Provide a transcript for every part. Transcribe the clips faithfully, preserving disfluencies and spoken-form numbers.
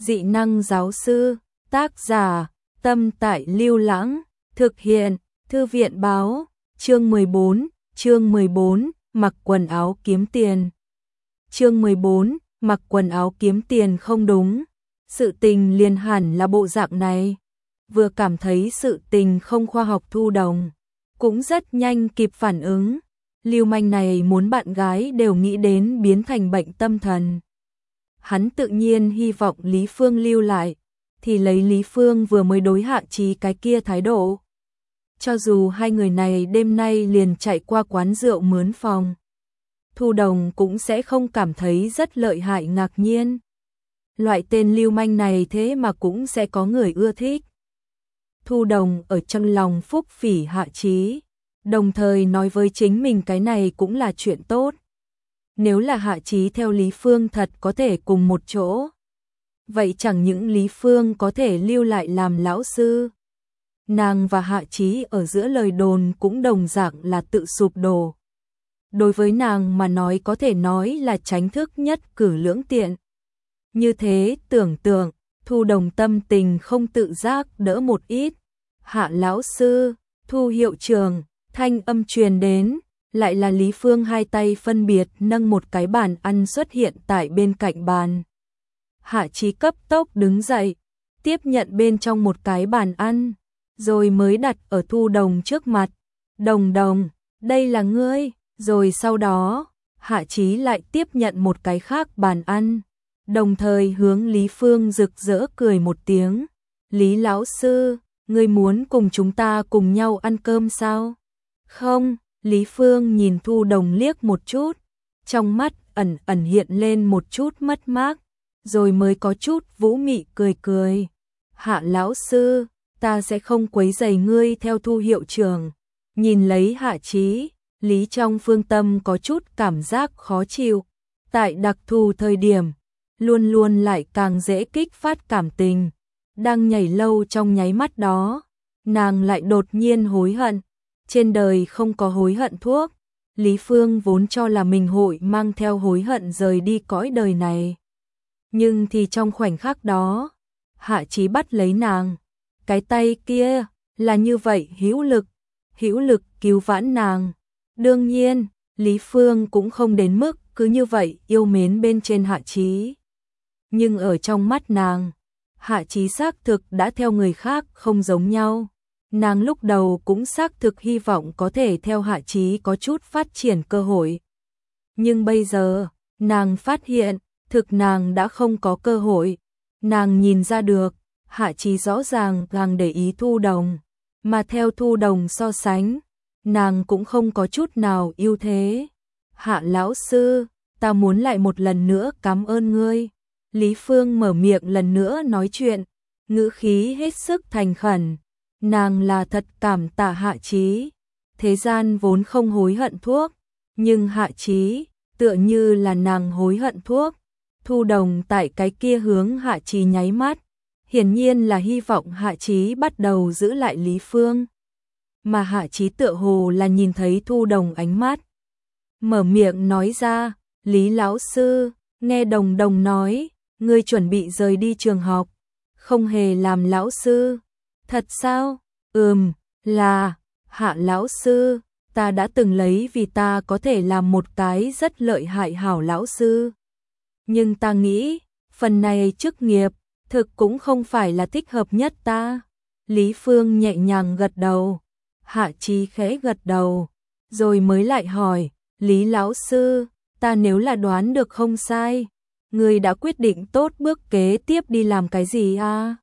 Dị năng giáo sư, tác giả, Tâm Tại Lưu Lãng, thực hiện, Thư viện báo, chương mười bốn, chương mười bốn, mặc quần áo kiếm tiền. Chương mười bốn, mặc quần áo kiếm tiền không đúng, sự tình liền hẳn là bộ dạng này. Vừa cảm thấy sự tình không khoa học Thu Đồng, cũng rất nhanh kịp phản ứng. Lưu manh này muốn bạn gái đều nghĩ đến biến thành bệnh tâm thần. Hắn tự nhiên hy vọng Lý Phương lưu lại, thì lấy Lý Phương vừa mới đối Hạ Chí cái kia thái độ. Cho dù hai người này đêm nay liền chạy qua quán rượu mướn phòng, Thu Đồng cũng sẽ không cảm thấy rất lợi hại ngạc nhiên. Loại tên lưu manh này thế mà cũng sẽ có người ưa thích. Thu Đồng ở trong lòng phúc phỉ Hạ Chí, đồng thời nói với chính mình cái này cũng là chuyện tốt. Nếu là Hạ Chí theo Lý Phương thật có thể cùng một chỗ, vậy chẳng những Lý Phương có thể lưu lại làm lão sư, nàng và Hạ Chí ở giữa lời đồn cũng đồng dạng là tự sụp đổ. Đối với nàng mà nói có thể nói là tránh thức nhất cử lưỡng tiện. Như thế tưởng tượng, Thu Đồng tâm tình không tự giác đỡ một ít. Hạ lão sư, Thu hiệu trưởng, thanh âm truyền đến, lại là Lý Phương hai tay phân biệt nâng một cái bàn ăn xuất hiện tại bên cạnh bàn. Hạ Chí cấp tốc đứng dậy, tiếp nhận bên trong một cái bàn ăn, rồi mới đặt ở Thu Đồng trước mặt. Đồng Đồng, đây là ngươi. Rồi sau đó, Hạ Chí lại tiếp nhận một cái khác bàn ăn, đồng thời hướng Lý Phương rực rỡ cười một tiếng. Lý lão sư, ngươi muốn cùng chúng ta cùng nhau ăn cơm sao? Không, Lý Phương nhìn Thu Đồng liếc một chút, trong mắt ẩn ẩn hiện lên một chút mất mát, rồi mới có chút vũ mị cười cười. Hạ lão sư, ta sẽ không quấy rầy ngươi theo Thu hiệu trưởng. Nhìn lấy Hạ Chí, Lý trong phương tâm có chút cảm giác khó chịu. Tại đặc thù thời điểm, luôn luôn lại càng dễ kích phát cảm tình. Đang nhảy lâu trong nháy mắt đó, nàng lại đột nhiên hối hận. Trên đời không có hối hận thuốc. Lý Phương vốn cho là mình hội mang theo hối hận rời đi cõi đời này. Nhưng thì trong khoảnh khắc đó, Hạ Chí bắt lấy nàng. Cái tay kia là như vậy hữu lực, hữu lực cứu vãn nàng. Đương nhiên, Lý Phương cũng không đến mức cứ như vậy yêu mến bên trên Hạ Chí. Nhưng ở trong mắt nàng, Hạ Chí xác thực đã theo người khác không giống nhau. Nàng lúc đầu cũng xác thực hy vọng có thể theo Hạ Chí có chút phát triển cơ hội. Nhưng bây giờ, nàng phát hiện, thực nàng đã không có cơ hội. Nàng nhìn ra được, Hạ Chí rõ ràng càng để ý Thu Đồng, mà theo Thu Đồng so sánh, nàng cũng không có chút nào ưu thế. Hạ lão sư, ta muốn lại một lần nữa cảm ơn ngươi. Lý Phương mở miệng lần nữa nói chuyện, ngữ khí hết sức thành khẩn. Nàng là thật cảm tạ Hạ Chí. Thế gian vốn không hối hận thuốc, nhưng Hạ Chí tựa như là nàng hối hận thuốc. Thu Đồng tại cái kia hướng Hạ Chí nháy mắt, hiển nhiên là hy vọng Hạ Chí bắt đầu giữ lại Lý Phương. Mà Hạ Chí tựa hồ là nhìn thấy Thu Đồng ánh mắt, mở miệng nói ra, Lý lão sư, nghe Đồng Đồng nói, ngươi chuẩn bị rời đi trường học, không hề làm lão sư. Thật sao? Ừm, là, Hạ lão sư, ta đã từng lấy vì ta có thể làm một cái rất lợi hại hảo lão sư. Nhưng ta nghĩ, phần này chức nghiệp, thực cũng không phải là thích hợp nhất ta. Lý Phương nhẹ nhàng gật đầu. Hạ Chí khẽ gật đầu, rồi mới lại hỏi, Lý lão sư, ta nếu là đoán được không sai, ngươi đã quyết định tốt bước kế tiếp đi làm cái gì à?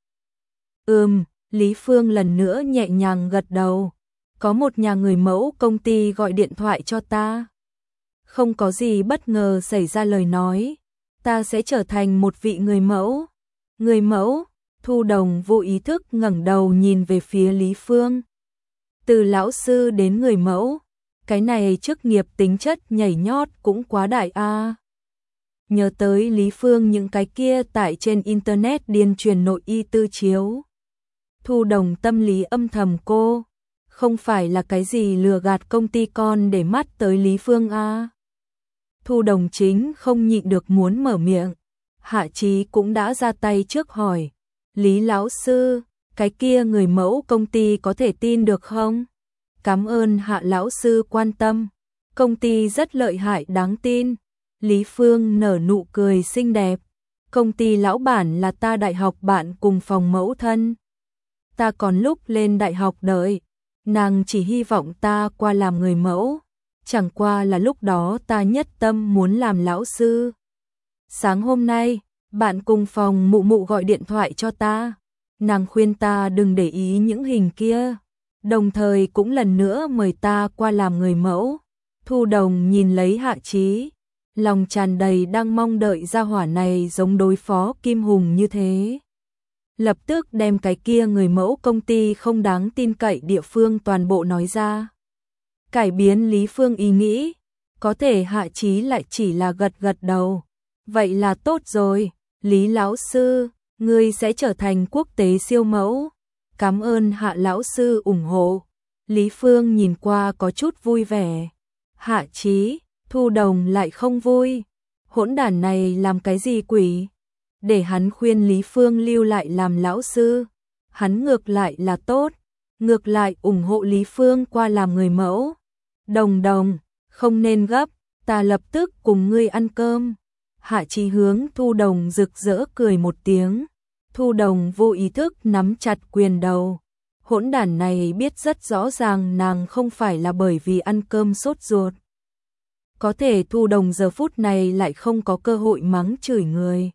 Ừm, Lý Phương lần nữa nhẹ nhàng gật đầu, có một nhà người mẫu công ty gọi điện thoại cho ta. Không có gì bất ngờ xảy ra lời nói, ta sẽ trở thành một vị người mẫu. Người mẫu? Thu Đồng vô ý thức ngẩng đầu nhìn về phía Lý Phương. Từ lão sư đến người mẫu, cái này chức nghiệp tính chất nhảy nhót cũng quá đại a. À. Nhớ tới Lý Phương những cái kia tại trên internet điên truyền nội y tư chiếu. Thu Đồng tâm lý âm thầm cô, không phải là cái gì lừa gạt công ty con để mắt tới Lý Phương a. À. Thu Đồng chính không nhịn được muốn mở miệng, Hạ Chí cũng đã ra tay trước hỏi, Lý lão sư, cái kia người mẫu công ty có thể tin được không? Cảm ơn Hạ lão sư quan tâm, công ty rất lợi hại đáng tin. Lý Phương nở nụ cười xinh đẹp, công ty lão bản là ta đại học bạn cùng phòng mẫu thân. Ta còn lúc lên đại học đợi, nàng chỉ hy vọng ta qua làm người mẫu, chẳng qua là lúc đó ta nhất tâm muốn làm lão sư. Sáng hôm nay, bạn cùng phòng mụ mụ gọi điện thoại cho ta, nàng khuyên ta đừng để ý những hình kia, đồng thời cũng lần nữa mời ta qua làm người mẫu. Thu Đồng nhìn lấy Hạ Chí, lòng tràn đầy đang mong đợi gia hỏa này giống đối phó Kim Hùng như thế. Lập tức đem cái kia người mẫu công ty không đáng tin cậy địa phương toàn bộ nói ra. Cải biến Lý Phương ý nghĩ, có thể Hạ Chí lại chỉ là gật gật đầu. Vậy là tốt rồi, Lý lão sư, ngươi sẽ trở thành quốc tế siêu mẫu. Cảm ơn Hạ lão sư ủng hộ. Lý Phương nhìn qua có chút vui vẻ. Hạ Chí, Thu Đồng lại không vui. Hỗn đản này làm cái gì quỷ? Để hắn khuyên Lý Phương lưu lại làm lão sư. Hắn ngược lại là tốt, ngược lại ủng hộ Lý Phương qua làm người mẫu. Đồng Đồng, không nên gấp, ta lập tức cùng ngươi ăn cơm. Hạ Chí hướng Thu Đồng rực rỡ cười một tiếng. Thu Đồng vô ý thức nắm chặt quyền đầu. Hỗn đản này biết rất rõ ràng nàng không phải là bởi vì ăn cơm sốt ruột. Có thể Thu Đồng giờ phút này lại không có cơ hội mắng chửi người.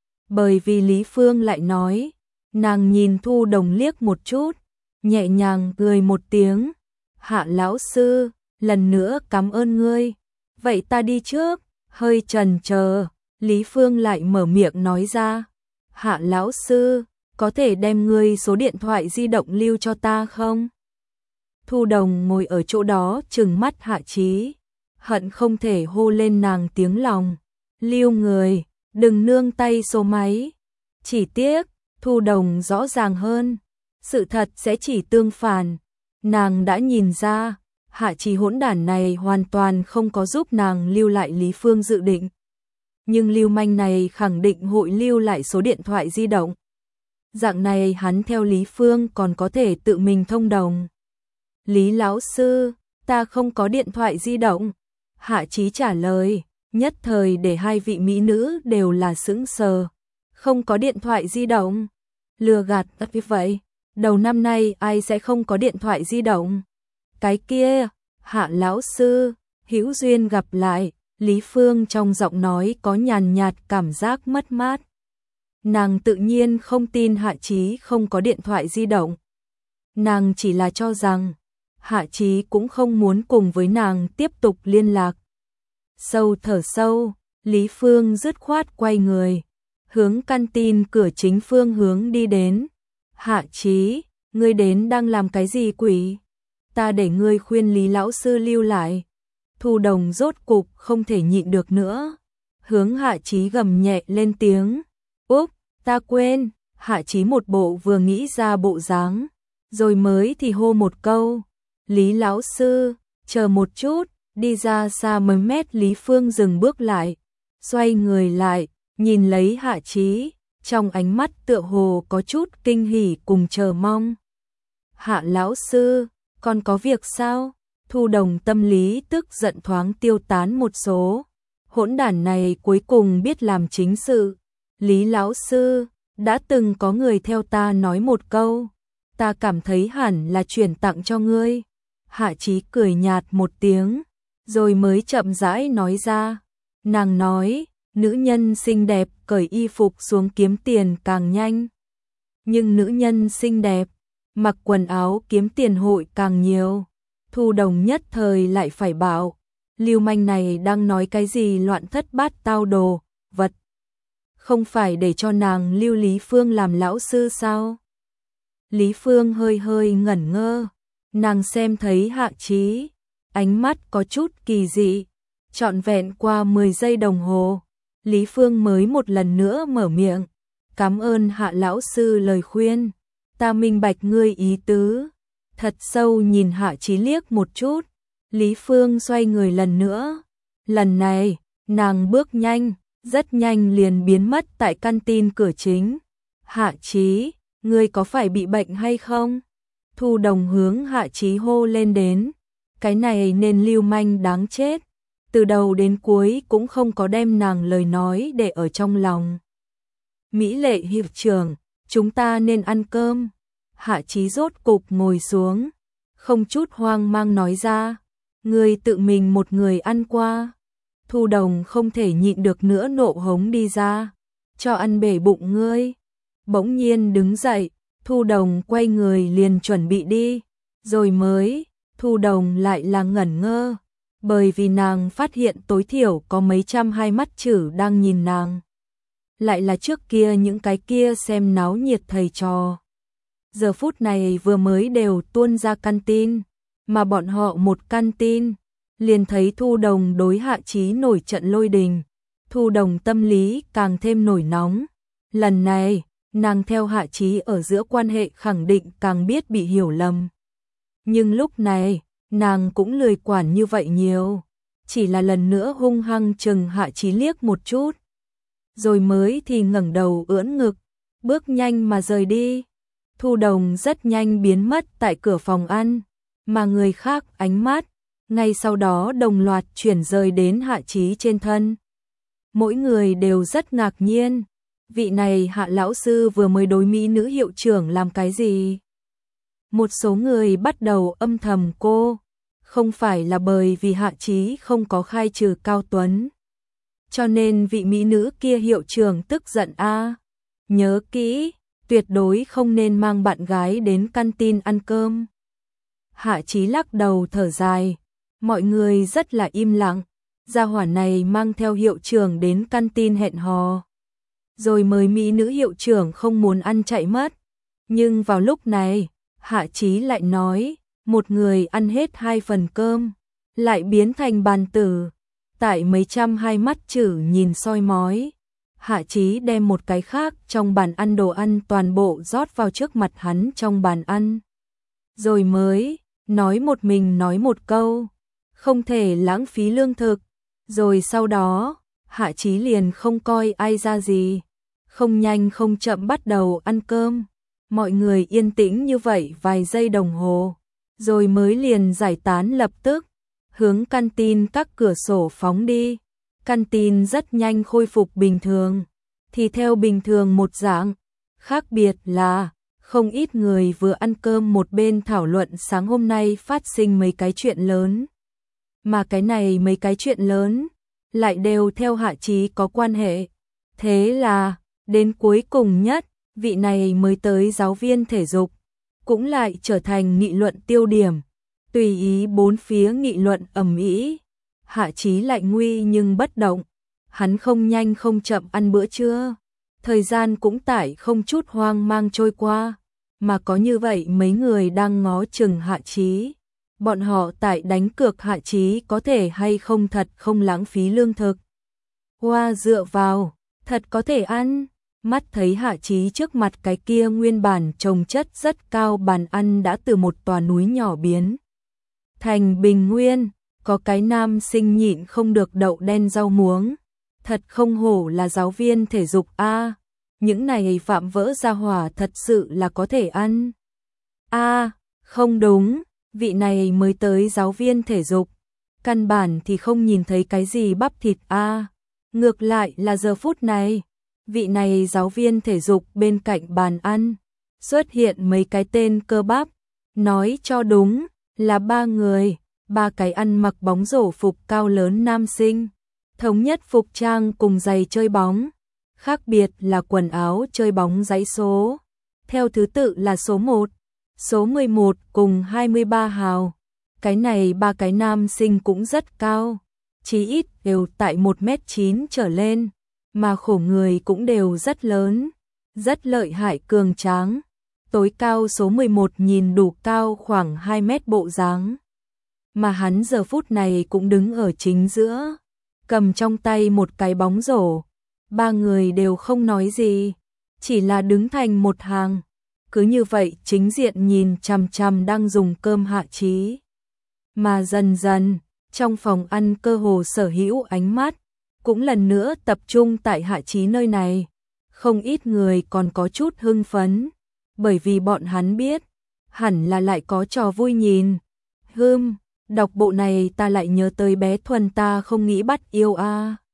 Bởi vì Lý Phương lại nói, nàng nhìn Thu Đồng liếc một chút, nhẹ nhàng cười một tiếng. Hạ lão sư, lần nữa cảm ơn ngươi. Vậy ta đi trước. Hơi chần chờ, Lý Phương lại mở miệng nói ra. Hạ lão sư, có thể đem ngươi số điện thoại di động lưu cho ta không? Thu Đồng ngồi ở chỗ đó trừng mắt Hạ Chí, hận không thể hô lên nàng tiếng lòng. Lưu người, đừng nương tay số máy. Chỉ tiếc, Thu Đồng rõ ràng hơn, sự thật sẽ chỉ tương phản. Nàng đã nhìn ra, Hạ Chí hỗn đản này hoàn toàn không có giúp nàng lưu lại Lý Phương dự định. Nhưng lưu manh này khẳng định hội lưu lại số điện thoại di động. Dạng này hắn theo Lý Phương còn có thể tự mình thông đồng. Lý lão sư, ta không có điện thoại di động. Hạ Chí trả lời, nhất thời để hai vị mỹ nữ đều là sững sờ. Không có điện thoại di động. Lừa gạt như vậy, đầu năm nay ai sẽ không có điện thoại di động? Cái kia, Hạ lão sư, hữu duyên gặp lại. Lý Phương trong giọng nói có nhàn nhạt cảm giác mất mát. Nàng tự nhiên không tin Hạ Chí không có điện thoại di động. Nàng chỉ là cho rằng Hạ Chí cũng không muốn cùng với nàng tiếp tục liên lạc. Sâu thở sâu, Lý Phương dứt khoát quay người, hướng căn tin cửa chính phương hướng đi đến. Hạ Chí, ngươi đến đang làm cái gì quỷ? Ta để ngươi khuyên Lý lão sư lưu lại. Thu Đồng rốt cục không thể nhịn được nữa, hướng Hạ Chí gầm nhẹ lên tiếng. Úp, ta quên. Hạ Chí một bộ vừa nghĩ ra bộ dáng, rồi mới thì hô một câu. Lý lão sư, chờ một chút. Đi ra xa mấy mét Lý Phương dừng bước lại, xoay người lại, nhìn lấy Hạ Chí, trong ánh mắt tựa hồ có chút kinh hỉ cùng chờ mong. Hạ lão sư, còn có việc sao? Thu Đồng tâm lý tức giận thoáng tiêu tán một số. Hỗn đản này cuối cùng biết làm chính sự. Lý lão sư, đã từng có người theo ta nói một câu, ta cảm thấy hẳn là chuyển tặng cho ngươi. Hạ Chí cười nhạt một tiếng, rồi mới chậm rãi nói ra. Nàng nói, nữ nhân xinh đẹp cởi y phục xuống kiếm tiền càng nhanh. Nhưng nữ nhân xinh đẹp, mặc quần áo kiếm tiền hội càng nhiều. Thu Đồng nhất thời lại phải bảo, lưu manh này đang nói cái gì loạn thất bát tao đồ, vật. Không phải để cho nàng lưu Lý Phương làm lão sư sao? Lý Phương hơi hơi ngẩn ngơ, nàng xem thấy Hạ Chí, ánh mắt có chút kỳ dị, trọn vẹn qua mười giây đồng hồ, Lý Phương mới một lần nữa mở miệng. Cảm ơn Hạ lão sư lời khuyên, ta minh bạch ngươi ý tứ. Thật sâu nhìn Hạ Chí liếc một chút, Lý Phương xoay người lần nữa. Lần này, nàng bước nhanh, rất nhanh liền biến mất tại căn tin cửa chính. Hạ Chí, ngươi có phải bị bệnh hay không? Thu Đồng hướng Hạ Chí hô lên đến. Cái này nên lưu manh đáng chết. Từ đầu đến cuối cũng không có đem nàng lời nói để ở trong lòng. Mỹ Lệ hiệu trưởng, chúng ta nên ăn cơm. Hạ Chí rốt cục ngồi xuống, không chút hoang mang nói ra. Ngươi tự mình một người ăn qua. Thu Đồng không thể nhịn được nữa nộ hống đi ra. Cho ăn bể bụng ngươi. Bỗng nhiên đứng dậy, Thu Đồng quay người liền chuẩn bị đi. Rồi mới, Thu Đồng lại là ngẩn ngơ. Bởi vì nàng phát hiện tối thiểu có mấy trăm hai mắt chử đang nhìn nàng. Lại là trước kia những cái kia xem náo nhiệt thầy trò. Giờ phút này vừa mới đều tuôn ra căn tin. Mà bọn họ một căn tin. Liền thấy Thu Đồng đối Hạ Chí nổi trận lôi đình. Thu Đồng tâm lý càng thêm nổi nóng. Lần này, nàng theo Hạ Chí ở giữa quan hệ khẳng định càng biết bị hiểu lầm. Nhưng lúc này, nàng cũng lười quản như vậy nhiều. Chỉ là lần nữa hung hăng chừng Hạ Chí liếc một chút. Rồi mới thì ngẩng đầu ưỡn ngực, bước nhanh mà rời đi. Thu Đồng rất nhanh biến mất tại cửa phòng ăn. Mà người khác ánh mắt, ngay sau đó đồng loạt chuyển rời đến Hạ Chí trên thân. Mỗi người đều rất ngạc nhiên. Vị này Hạ lão sư vừa mới đối mỹ nữ hiệu trưởng làm cái gì? Một số người bắt đầu âm thầm cô. Không phải là bởi vì Hạ Chí không có khai trừ Cao Tuấn. Cho nên vị mỹ nữ kia hiệu trưởng tức giận a à. Nhớ kỹ, tuyệt đối không nên mang bạn gái đến căn tin ăn cơm. Hạ Chí lắc đầu thở dài. Mọi người rất là im lặng. Gia hỏa này mang theo hiệu trưởng đến căn tin hẹn hò. Rồi mới mỹ nữ hiệu trưởng không muốn ăn chạy mất. Nhưng vào lúc này, Hạ Chí lại nói, một người ăn hết hai phần cơm, lại biến thành bàn tử. Tại mấy trăm hai mắt chử nhìn soi mói, Hạ Chí đem một cái khác trong bàn ăn đồ ăn toàn bộ rót vào trước mặt hắn trong bàn ăn. Rồi mới, nói một mình nói một câu, không thể lãng phí lương thực. Rồi sau đó, Hạ Chí liền không coi ai ra gì, không nhanh không chậm bắt đầu ăn cơm. Mọi người yên tĩnh như vậy vài giây đồng hồ, rồi mới liền giải tán lập tức, hướng căn tin các cửa sổ phóng đi. Căn tin rất nhanh khôi phục bình thường, thì theo bình thường một dạng, khác biệt là không ít người vừa ăn cơm một bên thảo luận sáng hôm nay phát sinh mấy cái chuyện lớn. Mà cái này mấy cái chuyện lớn lại đều theo Hạ Chí có quan hệ. Thế là, đến cuối cùng nhất, vị này mới tới giáo viên thể dục, cũng lại trở thành nghị luận tiêu điểm. Tùy ý bốn phía nghị luận ầm ĩ. Hạ Chí lại nguy nhưng bất động. Hắn không nhanh không chậm ăn bữa trưa. Thời gian cũng tải không chút hoang mang trôi qua. Mà có như vậy mấy người đang ngó chừng Hạ Chí. Bọn họ tại đánh cược Hạ Chí có thể hay không thật không lãng phí lương thực. Hoa dựa vào, thật có thể ăn. Mắt thấy Hạ Chí trước mặt cái kia nguyên bản trồng chất rất cao bàn ăn đã từ một tòa núi nhỏ biến thành bình nguyên, có cái nam sinh nhịn không được đậu đen rau muống. Thật không hổ là giáo viên thể dục a, à, những này phạm vỡ gia hỏa thật sự là có thể ăn. A, à, không đúng, vị này mới tới giáo viên thể dục, căn bản thì không nhìn thấy cái gì bắp thịt a. À. Ngược lại là giờ phút này, vị này giáo viên thể dục bên cạnh bàn ăn, xuất hiện mấy cái tên cơ bắp, nói cho đúng là ba người, ba cái ăn mặc bóng rổ phục cao lớn nam sinh, thống nhất phục trang cùng giày chơi bóng, khác biệt là quần áo chơi bóng dãy số, theo thứ tự là số một, số mười một cùng hai mươi ba hào. Cái này ba cái nam sinh cũng rất cao, chí ít đều tại một mét chín trở lên, mà khổ người cũng đều rất lớn, rất lợi hại cường tráng. Tối cao số mười một nhìn đủ cao khoảng hai mét bộ dáng. Mà hắn giờ phút này cũng đứng ở chính giữa, cầm trong tay một cái bóng rổ. Ba người đều không nói gì, chỉ là đứng thành một hàng. Cứ như vậy chính diện nhìn chằm chằm đang dùng cơm Hạ Chí. Mà dần dần, trong phòng ăn cơ hồ sở hữu ánh mắt, cũng lần nữa tập trung tại Hạ Chí nơi này. Không ít người còn có chút hưng phấn, bởi vì bọn hắn biết, hẳn là lại có trò vui nhìn. Hừm, đọc bộ này ta lại nhớ tới bé Thuần ta không nghĩ bắt yêu a.